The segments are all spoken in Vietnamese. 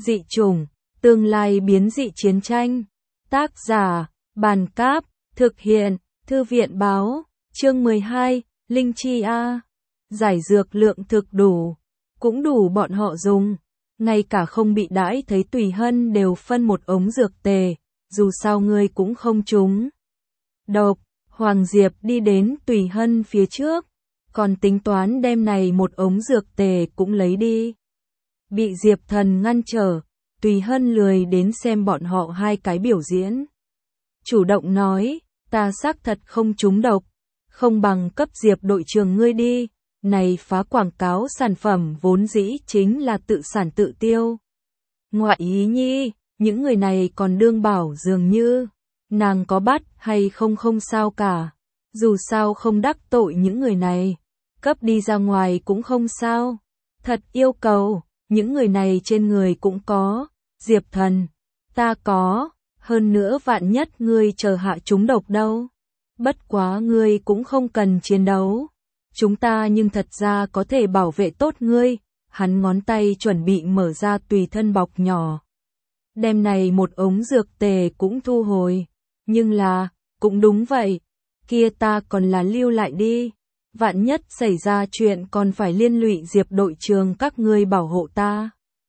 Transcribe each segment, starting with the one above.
Dị chủng, tương lai biến dị chiến tranh. Tác giả, Bàn Cáp, thực hiện, Thư viện Báo, chương 12, Linh Chi A. Giải dược lượng thực đủ, cũng đủ bọn họ dùng. Ngay cả không bị đãi thấy Tùy Hân đều phân một ống dược tề, dù sao ngươi cũng không trúng độc. Hoàng Diệp đi đến Tùy Hân phía trước, còn tính toán đem này một ống dược tề cũng lấy đi. Bị Diệp Thần ngăn trở, Tùy Hân lười đến xem bọn họ hai cái biểu diễn. Chủ động nói, ta xác thật không trúng độc, không bằng cấp Diệp đội trưởng ngươi đi, này phá quảng cáo sản phẩm vốn dĩ chính là tự sản tự tiêu. Ngoại ý nhi, những người này còn đương bảo dường như, nàng có bắt hay không không sao cả, dù sao không đắc tội những người này, cấp đi ra ngoài cũng không sao. Thật yêu cầu, những người này trên người cũng có, Diệp Thần, ta có, hơn nữa vạn nhất ngươi chờ hạ chúng độc đâu. Bất quá ngươi cũng không cần chiến đấu, chúng ta nhưng thật ra có thể bảo vệ tốt ngươi. Hắn ngón tay chuẩn bị mở ra tùy thân bọc nhỏ, đem này một ống dược tề cũng thu hồi. Nhưng là, cũng đúng vậy, kia ta còn là lưu lại đi, vạn nhất xảy ra chuyện còn phải liên lụy Diệp đội trưởng các ngươi bảo hộ ta.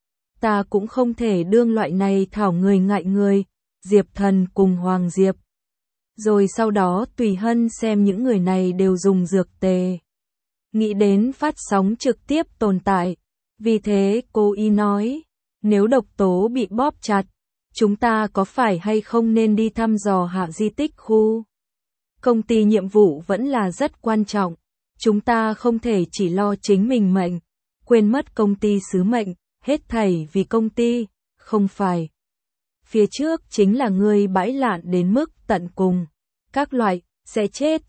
Ta cũng không thể đương loại này thảo người ngại người. Diệp Thần cùng Hoàng Diệp. Rồi sau đó Tùy Hân xem những người này đều dùng dược tề, nghĩ đến phát sóng trực tiếp tồn tại, vì thế cô ý nói, nếu độc tố bị bóp chặt, chúng ta có phải hay không nên đi thăm dò hạ di tích khu? Công ty nhiệm vụ vẫn là rất quan trọng, chúng ta không thể chỉ lo chính mình mệnh, quên mất công ty sứ mệnh, hết thảy vì công ty, không phải. Phía trước chính là ngươi bãi lạn đến mức tận cùng, các loại, sẽ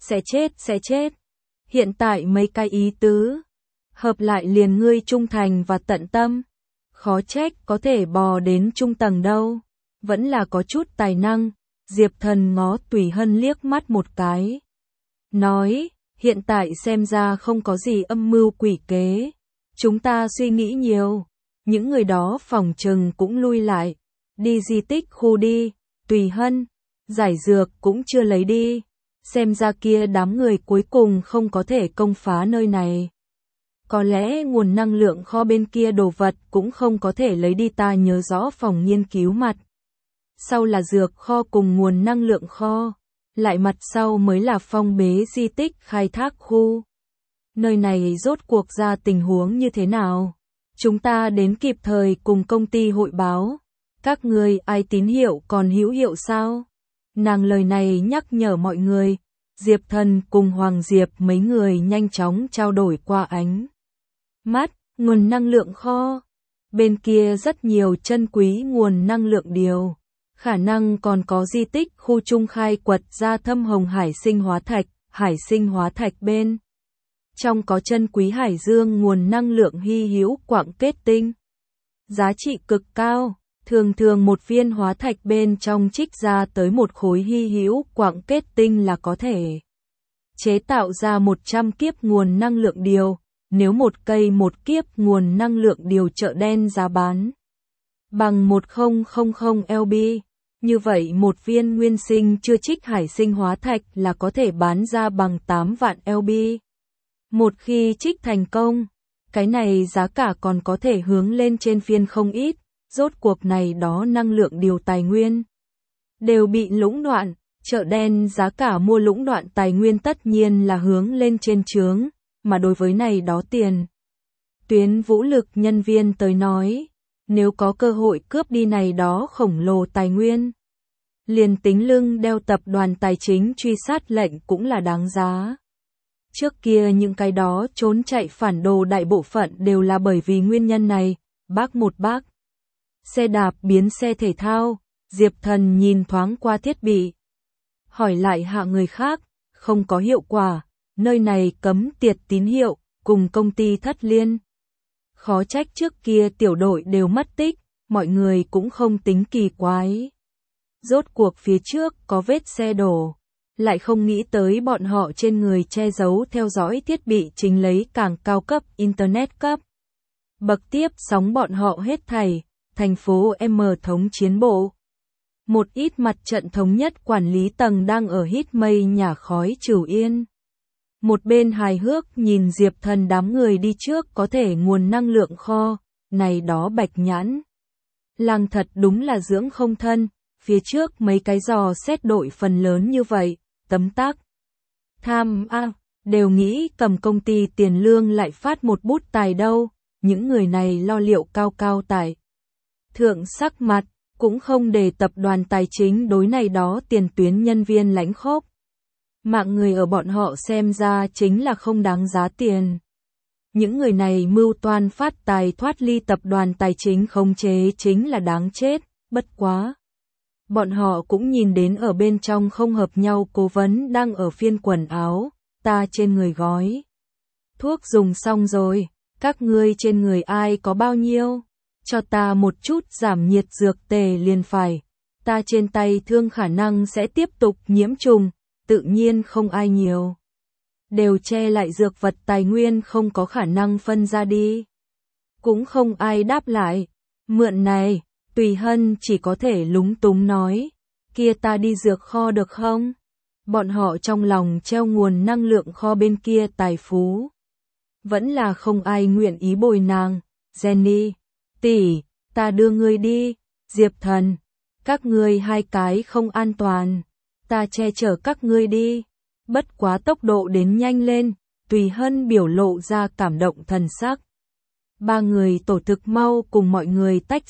chết. Hiện tại mấy cái ý tứ, hợp lại liền ngươi trung thành và tận tâm, khó trách có thể bò đến trung tầng đâu, vẫn là có chút tài năng. Diệp Thần ngó Tùy Hân liếc mắt một cái, nói, hiện tại xem ra không có gì âm mưu quỷ kế, chúng ta suy nghĩ nhiều, những người đó phòng trừng cũng lui lại, đi di tích khu đi. Tùy Hân, giải dược cũng chưa lấy đi, xem ra kia đám người cuối cùng không có thể công phá nơi này. Có lẽ nguồn năng lượng kho bên kia đồ vật cũng không có thể lấy đi, ta nhớ rõ phòng nghiên cứu mặt sau là dược kho cùng nguồn năng lượng kho, lại mặt sau mới là phong bế di tích khai thác khu. Nơi này rốt cuộc ra tình huống như thế nào? Chúng ta đến kịp thời cùng công ty hội báo. Các ngươi ai tín hiệu còn hữu hiệu sao? Nàng lời này nhắc nhở mọi người. Diệp Thần cùng Hoàng Diệp mấy người nhanh chóng trao đổi qua ánh mắt. Nguồn năng lượng kho, bên kia rất nhiều chân quý nguồn năng lượng điều, khả năng còn có di tích khu trung khai quật ra thâm hồng hải sinh hóa thạch bên trong có chân quý hải dương nguồn năng lượng hy hữu quặng kết tinh, giá trị cực cao. Thường một viên hóa thạch bên trong trích ra tới một khối hy hữu quặng kết tinh là có thể chế tạo ra 100 kiếp nguồn năng lượng điều. Nếu một cây một kiếp nguồn năng lượng điều chợ đen giá bán bằng 1000 LB, như vậy một viên nguyên sinh chưa trích hải sinh hóa thạch là có thể bán ra bằng 8 vạn LB. Một khi trích thành công, cái này giá cả còn có thể hướng lên trên phiên không ít. Rốt cuộc này đó năng lượng điều tài nguyên đều bị lũng đoạn, chợ đen giá cả mua lũng đoạn tài nguyên tất nhiên là hướng lên trên chướng, mà đối với này đó tiền tuyến vũ lực nhân viên tới nói, nếu có cơ hội cướp đi này đó khổng lồ tài nguyên, liền tính lưng đeo tập đoàn tài chính truy sát lệnh cũng là đáng giá. Trước kia những cái đó trốn chạy phản đồ đại bộ phận đều là bởi vì nguyên nhân này. Bác xe đạp biến xe thể thao. Diệp Thần nhìn thoáng qua thiết bị, hỏi lại hạ người khác, không có hiệu quả, nơi này cấm tiệt tín hiệu, cùng công ty thất liên. Khó trách trước kia tiểu đội đều mất tích, mọi người cũng không tính kỳ quái. Rốt cuộc phía trước có vết xe đổ, lại không nghĩ tới bọn họ trên người che giấu theo dõi thiết bị chính lấy càng cao cấp internet cấp. Bậc tiếp sóng bọn họ hết thảy, thành phố M thống chiến bộ. Một ít mặt trận thống nhất quản lý tầng đang ở hít mây nhả khói trừu yên. Một bên hài hước nhìn Diệp Thần đám người đi trước có thể nguồn năng lượng kho, này đó bạch nhãn. Làng thật đúng là dưỡng không thân, phía trước mấy cái dò xét đội phần lớn như vậy, tấm tắc. Tham đều nghĩ cầm công ty tiền lương lại phát một bút tài đâu, những người này lo liệu cao cao tại thượng sắc mặt, cũng không để tập đoàn tài chính đối này đó tiền tuyến nhân viên lãnh khốc. Mạng người ở bọn họ xem ra chính là không đáng giá tiền. Những người này mưu toan phát tài thoát ly tập đoàn tài chính khống chế chính là đáng chết, bất quá. Bọn họ cũng nhìn đến ở bên trong không hợp nhau cố vấn đang ở phiên quần áo, ta trên người gói. Thuốc dùng xong rồi, các ngươi trên người ai có bao nhiêu? Cho ta một chút giảm nhiệt dược tề liền phải. Ta trên tay thương khả năng sẽ tiếp tục nhiễm trùng, tự nhiên không ai nhiều. Đều che lại dược vật tài nguyên không có khả năng phân ra đi. Cũng không ai đáp lại. Mượn này, Tùy Hân chỉ có thể lúng túng nói. Kia ta đi dược kho được không? Bọn họ trong lòng treo nguồn năng lượng kho bên kia tài phú. Vẫn là không ai nguyện ý bồi nàng. Jenny, tỷ, ta đưa ngươi đi. Diệp Thần, các ngươi hai cái không an toàn. Ta che chở các ngươi đi. Bất quá tốc độ đến nhanh lên, Tùy Hân biểu lộ ra cảm động thần sắc. Ba người tổ thực mau cùng mọi người tách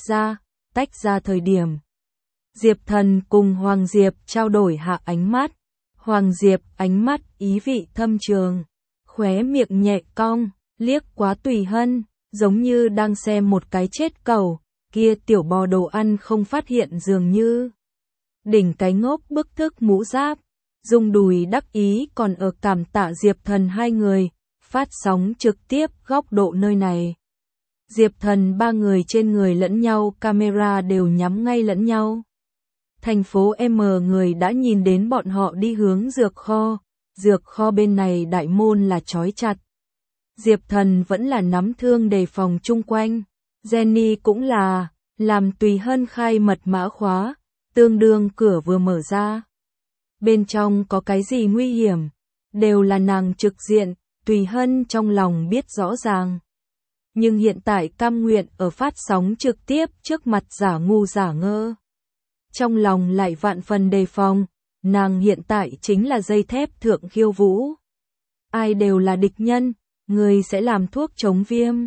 ra thời điểm. Diệp Thần cùng Hoàng Diệp trao đổi hạ ánh mắt. Hoàng Diệp ánh mắt ý vị thâm trường, khóe miệng nhẹ cong, liếc quá Tùy Hân, giống như đang xem một cái chết cẩu, kia tiểu bò đồ ăn không phát hiện dường như. Đỉnh cái ngốc bức thức mũ giáp, dùng đùi đắc ý còn ở cảm tạ Diệp Thần hai người, phát sóng trực tiếp góc độ nơi này. Diệp Thần ba người trên người lẫn nhau camera đều nhắm ngay lẫn nhau. Thành phố M người đã nhìn đến bọn họ đi hướng dược kho bên này đại môn là trói chặt. Diệp Thần vẫn là nắm thương đề phòng chung quanh, Jenny cũng là, làm Tùy Hân khai mật mã khóa, tương đương cửa vừa mở ra. Bên trong có cái gì nguy hiểm, đều là nàng trực diện, Tùy Hân trong lòng biết rõ ràng. Nhưng hiện tại cam nguyện ở phát sóng trực tiếp trước mặt giả ngu giả ngơ. Trong lòng lại vạn phần đề phòng, nàng hiện tại chính là dây thép thượng khiêu vũ. Ai đều là địch nhân, người sẽ làm thuốc chống viêm.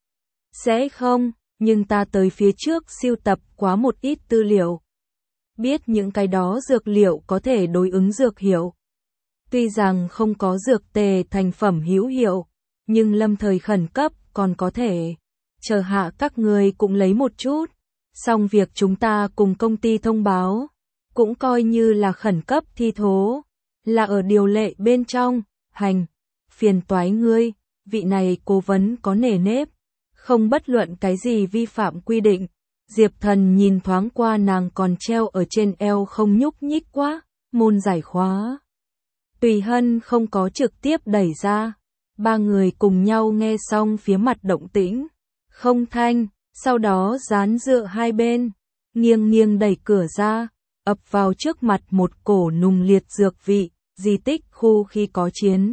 Sẽ không, nhưng ta tới phía trước siêu tập quá một ít tư liệu. Biết những cái đó dược liệu có thể đối ứng dược hiệu. Tuy rằng không có dược tề thành phẩm hữu hiệu, nhưng lâm thời khẩn cấp còn có thể. Chờ hạ các người cũng lấy một chút. Xong việc chúng ta cùng công ty thông báo. Cũng coi như là khẩn cấp thi thố. Là ở điều lệ bên trong. Phiền toái ngươi. Vị này cố vấn có nề nếp. Không bất luận cái gì vi phạm quy định. Diệp Thần nhìn thoáng qua nàng còn treo ở trên eo không nhúc nhích quá. Môn giải khóa. Tùy Hân không có trực tiếp đẩy ra. Ba người cùng nhau nghe xong phía mặt động tĩnh. Không thanh, sau đó dán dựa hai bên. Nghiêng nghiêng đẩy cửa ra. Ập vào trước mặt một cổ nùng liệt dược vị. Di tích khu khi có chiến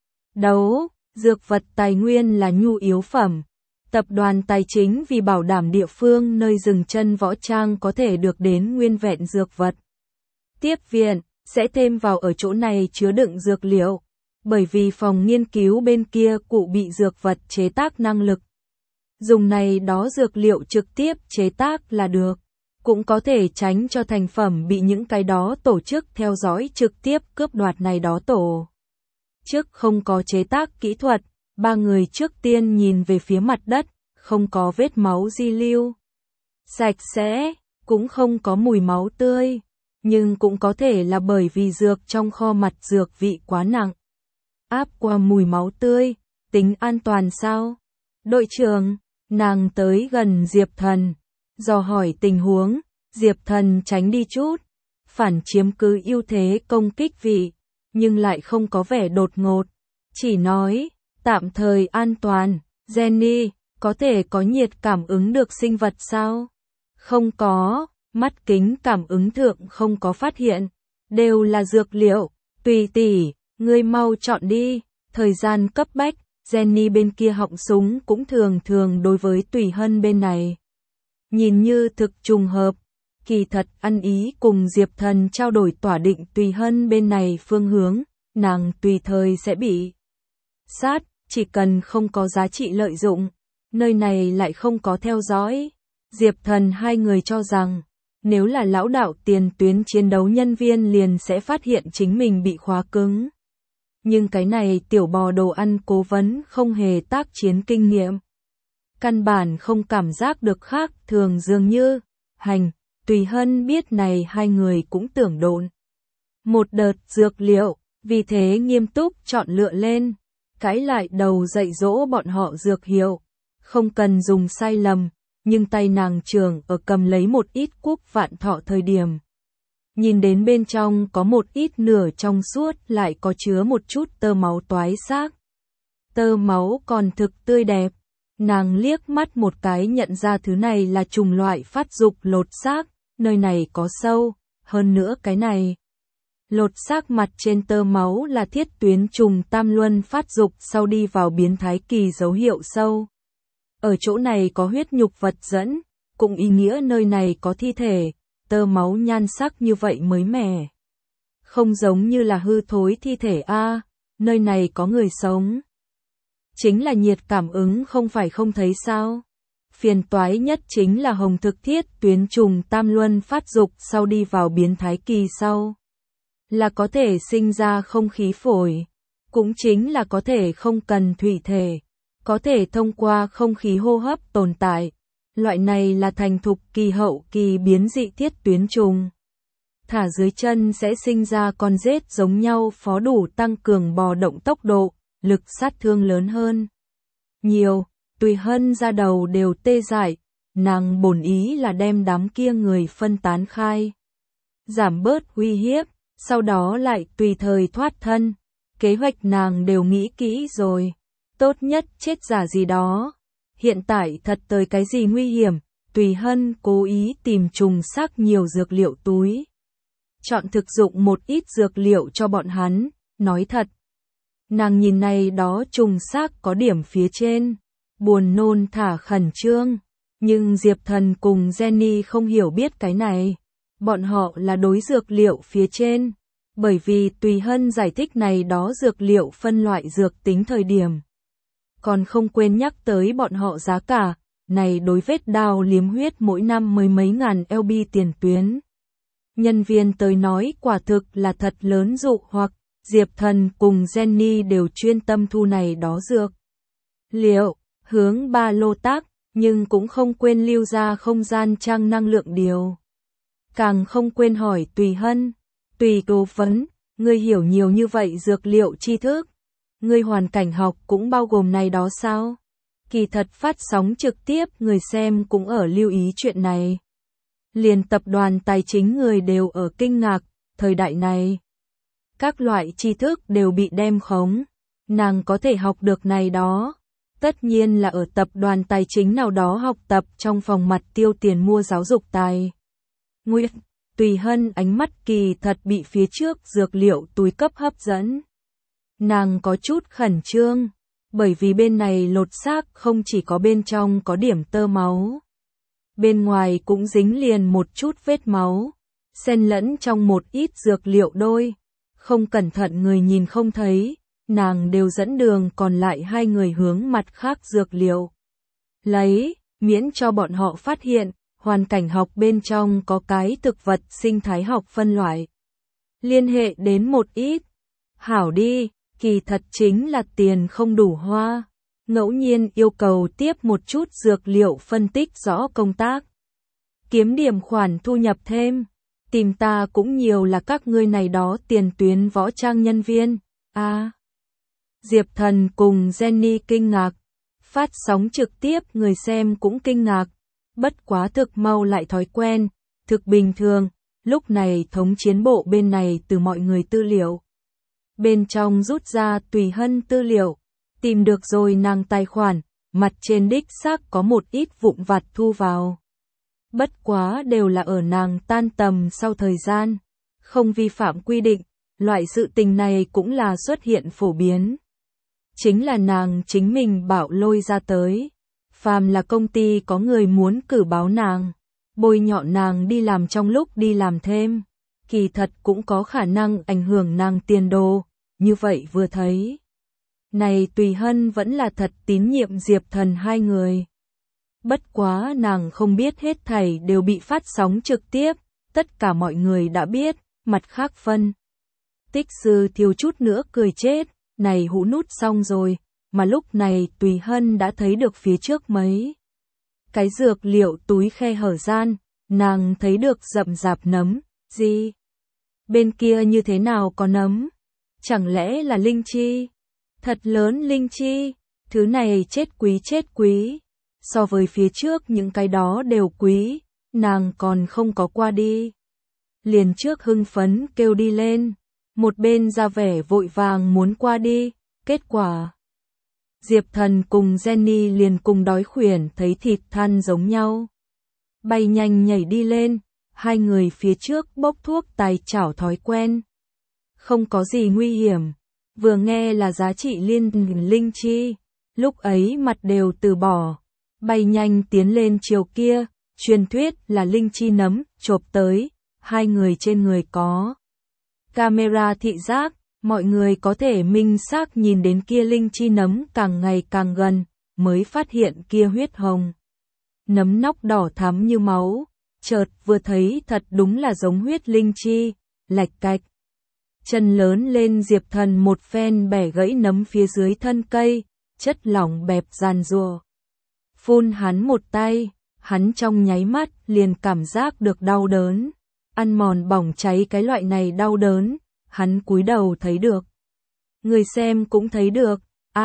đấu. Dược vật tài nguyên là nhu yếu phẩm. Tập đoàn tài chính vì bảo đảm địa phương nơi dừng chân võ trang có thể được đến nguyên vẹn dược vật. Tiếp viện, sẽ thêm vào ở chỗ này chứa đựng dược liệu. Bởi vì phòng nghiên cứu bên kia cụ bị dược vật chế tác năng lực. Dùng này đó dược liệu trực tiếp chế tác là được. Cũng có thể tránh cho thành phẩm bị những cái đó tổ chức theo dõi trực tiếp cướp đoạt này đó tổ. Trước không có chế tác kỹ thuật, ba người trước tiên nhìn về phía mặt đất, không có vết máu di lưu. Sạch sẽ, cũng không có mùi máu tươi, nhưng cũng có thể là bởi vì dược trong kho mặt dược vị quá nặng. Áp qua mùi máu tươi, tính an toàn sao? Đội trưởng, nàng tới gần Diệp Thần, dò hỏi tình huống, Diệp Thần tránh đi chút, phản chiếm cứ ưu thế công kích vị, nhưng lại không có vẻ đột ngột, chỉ nói, tạm thời an toàn, Jenny, có thể có nhiệt cảm ứng được sinh vật sao? Không có, mắt kính cảm ứng thượng không có phát hiện, đều là dược liệu, Tùy tỷ, ngươi mau chọn đi, thời gian cấp bách, Jenny bên kia họng súng cũng thường thường đối với Tùy Hân bên này. Nhìn như thực trùng hợp, kỳ thật ăn ý cùng Diệp Thần trao đổi tỏa định Tùy Hân bên này phương hướng, nàng tùy thời sẽ bị sát, chỉ cần không có giá trị lợi dụng, nơi này lại không có theo dõi. Diệp Thần hai người cho rằng, nếu là lão đạo tiền tuyến chiến đấu nhân viên liền sẽ phát hiện chính mình bị khóa cứng. Nhưng cái này tiểu bò đồ ăn cố vấn không hề tác chiến kinh nghiệm. Căn bản không cảm giác được khác thường dường như, Tùy Hân biết này hai người cũng tưởng độn. Một đợt dược liệu, vì thế nghiêm túc chọn lựa lên, cãi lại đầu dạy dỗ bọn họ dược hiệu, không cần dùng sai lầm, nhưng tay nàng trường ở cầm lấy một ít quốc vạn thọ thời điểm. Nhìn đến bên trong có một ít nửa trong suốt lại có chứa một chút tơ máu toái xác. Tơ máu còn thực tươi đẹp, nàng liếc mắt một cái nhận ra thứ này là trùng loại phát dục lột xác, nơi này có sâu, hơn nữa cái này. Lột xác mặt trên tơ máu là thiết tuyến trùng tam luân phát dục sau đi vào biến thái kỳ dấu hiệu sâu. Ở chỗ này có huyết nhục vật dẫn, cũng ý nghĩa nơi này có thi thể, tơ máu nhan sắc như vậy mới mẻ. Không giống như là hư thối thi thể a, nơi này có người sống. Chính là nhiệt cảm ứng không phải không thấy sao. Phiền toái nhất chính là hồng thực thiết tuyến trùng tam luân phát dục sau đi vào biến thái kỳ sau. Là có thể sinh ra không khí phổi, cũng chính là có thể không cần thủy thể, có thể thông qua không khí hô hấp tồn tại. Loại này là thành thục kỳ hậu kỳ biến dị thiết tuyến trùng. Thả dưới chân sẽ sinh ra con rết giống nhau phó đủ tăng cường bò động tốc độ, lực sát thương lớn hơn. Nhiều, Tùy Hân ra đầu đều tê dại, nàng bổn ý là đem đám kia người phân tán khai. Giảm bớt uy hiếp, sau đó lại tùy thời thoát thân. Kế hoạch nàng đều nghĩ kỹ rồi. Tốt nhất chết giả gì đó. Hiện tại thật tới cái gì nguy hiểm, Tùy Hân cố ý tìm trùng xác nhiều dược liệu túi. Chọn thực dụng một ít dược liệu cho bọn hắn, nói thật. Nàng nhìn này đó trùng xác có điểm phía trên, buồn nôn thả khẩn trương, nhưng Diệp Thần cùng Jenny không hiểu biết cái này. Bọn họ là đối dược liệu phía trên, bởi vì Tùy Hân giải thích này đó dược liệu phân loại dược tính thời điểm. Còn không quên nhắc tới bọn họ giá cả, này đối vết đao liếm huyết mỗi năm mới mấy ngàn LB tiền tuyến. Nhân viên tới nói quả thực là thật lớn dụ hoặc, Diệp Thần cùng Jenny đều chuyên tâm thu này đó dược liệu, hướng ba lô tác, nhưng cũng không quên lưu ra không gian trang năng lượng điều. Càng không quên hỏi Tùy Hân, Tùy cố vấn, ngươi hiểu nhiều như vậy dược liệu tri thức. Ngươi hoàn cảnh học cũng bao gồm này đó sao? Kỳ thật phát sóng trực tiếp người xem cũng ở lưu ý chuyện này. Liền tập đoàn tài chính người đều ở kinh ngạc, thời đại này. Các loại tri thức đều bị đem khống. Nàng có thể học được này đó. Tất nhiên là ở tập đoàn tài chính nào đó học tập trong phòng mặt tiêu tiền mua giáo dục tài. Nguyệt, Tùy Hân ánh mắt kỳ thật bị phía trước dược liệu túi cấp hấp dẫn. Nàng có chút khẩn trương, bởi vì bên này lột xác không chỉ có bên trong có điểm tơ máu. Bên ngoài cũng dính liền một chút vết máu, xen lẫn trong một ít dược liệu đôi. Không cẩn thận người nhìn không thấy, nàng đều dẫn đường còn lại hai người hướng mặt khác dược liệu. Lấy, miễn cho bọn họ phát hiện, hoàn cảnh học bên trong có cái thực vật sinh thái học phân loại. Liên hệ đến một ít. Hảo đi, kỳ thật chính là tiền không đủ hoa. Ngẫu nhiên yêu cầu tiếp một chút dược liệu phân tích rõ công tác. Kiếm điểm khoản thu nhập thêm. Tìm ta cũng nhiều là các ngươi này đó tiền tuyến võ trang nhân viên. Diệp Thần cùng Jenny kinh ngạc. Phát sóng trực tiếp người xem cũng kinh ngạc. Bất quá thực mau lại thói quen. Thực bình thường. Lúc này thống chiến bộ bên này từ mọi người tư liệu. Bên trong rút ra Tùy Hân tư liệu. Tìm được rồi nàng tài khoản. Mặt trên đích xác có một ít vụn vặt thu vào. Bất quá đều là ở nàng tan tầm sau thời gian, không vi phạm quy định, loại sự tình này cũng là xuất hiện phổ biến. Chính là nàng chính mình bảo lôi ra tới. Phàm là công ty có người muốn cử báo nàng, bôi nhọ nàng đi làm trong lúc đi làm thêm, kỳ thật cũng có khả năng ảnh hưởng nàng tiền đồ, như vậy vừa thấy. Này Tùy Hân vẫn là thật tín nhiệm Diệp Thần hai người. Bất quá nàng không biết hết thảy đều bị phát sóng trực tiếp, tất cả mọi người đã biết, mặt khác phân. Tích sư thiếu chút nữa cười chết, này hũ nút xong rồi, mà lúc này Tùy Hân đã thấy được phía trước mấy cái dược liệu túi khe hở gian, nàng thấy được rậm rạp nấm, gì? Bên kia như thế nào có nấm? Chẳng lẽ là linh chi? Thật lớn linh chi, thứ này chết quý. So với phía trước những cái đó đều quý, nàng còn không có qua đi. Liền trước hưng phấn kêu đi lên, một bên ra vẻ vội vàng muốn qua đi, kết quả. Diệp Thần cùng Jenny liền cùng đói khuyển thấy thịt than giống nhau. Bay nhanh nhảy đi lên, hai người phía trước bốc thuốc tài chảo thói quen. Không có gì nguy hiểm, vừa nghe là giá trị liên linh chi, lúc ấy mặt đều từ bỏ. Bay nhanh tiến lên chiều kia, truyền thuyết là linh chi nấm, chộp tới, hai người trên người có camera thị giác, mọi người có thể minh xác nhìn đến kia linh chi nấm càng ngày càng gần, mới phát hiện kia huyết hồng. Nấm nóc đỏ thắm như máu, chợt vừa thấy thật đúng là giống huyết linh chi, lạch cạch. Chân lớn lên Diệp Thần một phen bẻ gãy nấm phía dưới thân cây, chất lỏng bẹp giàn rùa. Phun hắn một tay, hắn trong nháy mắt liền cảm giác được đau đớn. Ăn mòn bỏng cháy cái loại này đau đớn, hắn cúi đầu thấy được. Người xem cũng thấy được,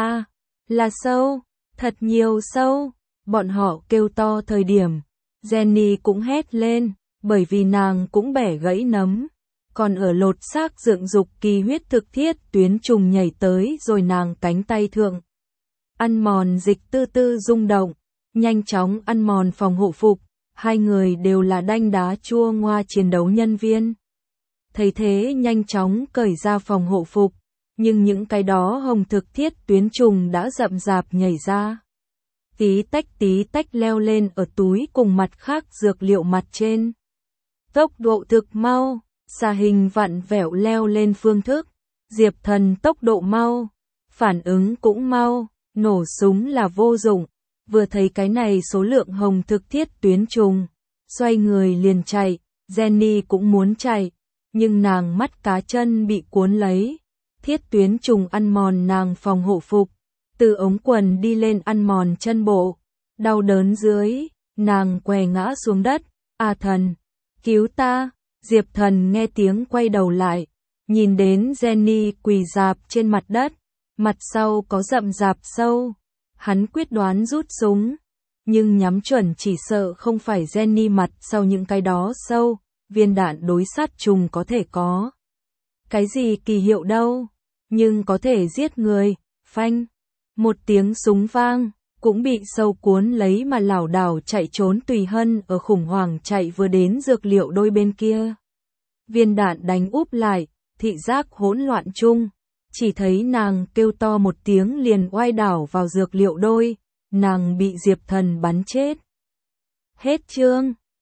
là sâu, thật nhiều sâu. Bọn họ kêu to thời điểm, Jenny cũng hét lên, bởi vì nàng cũng bẻ gãy nấm. Còn ở lột xác dựng dục kỳ huyết thực thiết tuyến trùng nhảy tới rồi nàng cánh tay thượng. Ăn mòn dịch tư tư rung động, nhanh chóng ăn mòn phòng hộ phục, hai người đều là đanh đá chua ngoa chiến đấu nhân viên. Thấy thế nhanh chóng cởi ra phòng hộ phục, nhưng những cái đó hồng thực thiết tuyến trùng đã rậm rạp nhảy ra. Tí tách leo lên ở túi cùng mặt khác dược liệu mặt trên. Tốc độ thực mau, xà hình vặn vẹo leo lên phương thức, Diệp Thần tốc độ mau, phản ứng cũng mau, nổ súng là vô dụng, vừa thấy cái này số lượng hồng thực thiết tuyến trùng, xoay người liền chạy, Jenny cũng muốn chạy, nhưng nàng mắt cá chân bị cuốn lấy, thiết tuyến trùng ăn mòn nàng phòng hộ phục, từ ống quần đi lên ăn mòn chân bộ, đau đớn dưới, nàng què ngã xuống đất, Thần, cứu ta. Diệp Thần nghe tiếng quay đầu lại, nhìn đến Jenny quỳ rạp trên mặt đất, mặt sau có rậm rạp sâu, hắn quyết đoán rút súng, nhưng nhắm chuẩn chỉ sợ không phải Jenny mặt sau những cái đó sâu, viên đạn đối sát trùng có thể có. Cái gì kỳ hiệu đâu, nhưng có thể giết người, phanh, một tiếng súng vang, cũng bị sâu cuốn lấy mà lảo đảo chạy trốn. Tùy Hân ở khủng hoảng chạy vừa đến dược liệu đôi bên kia. Viên đạn đánh úp lại, thị giác hỗn loạn chung, chỉ thấy nàng kêu to một tiếng liền oai đảo vào dược liệu đôi, nàng bị Diệp Thần bắn chết. Hết chương.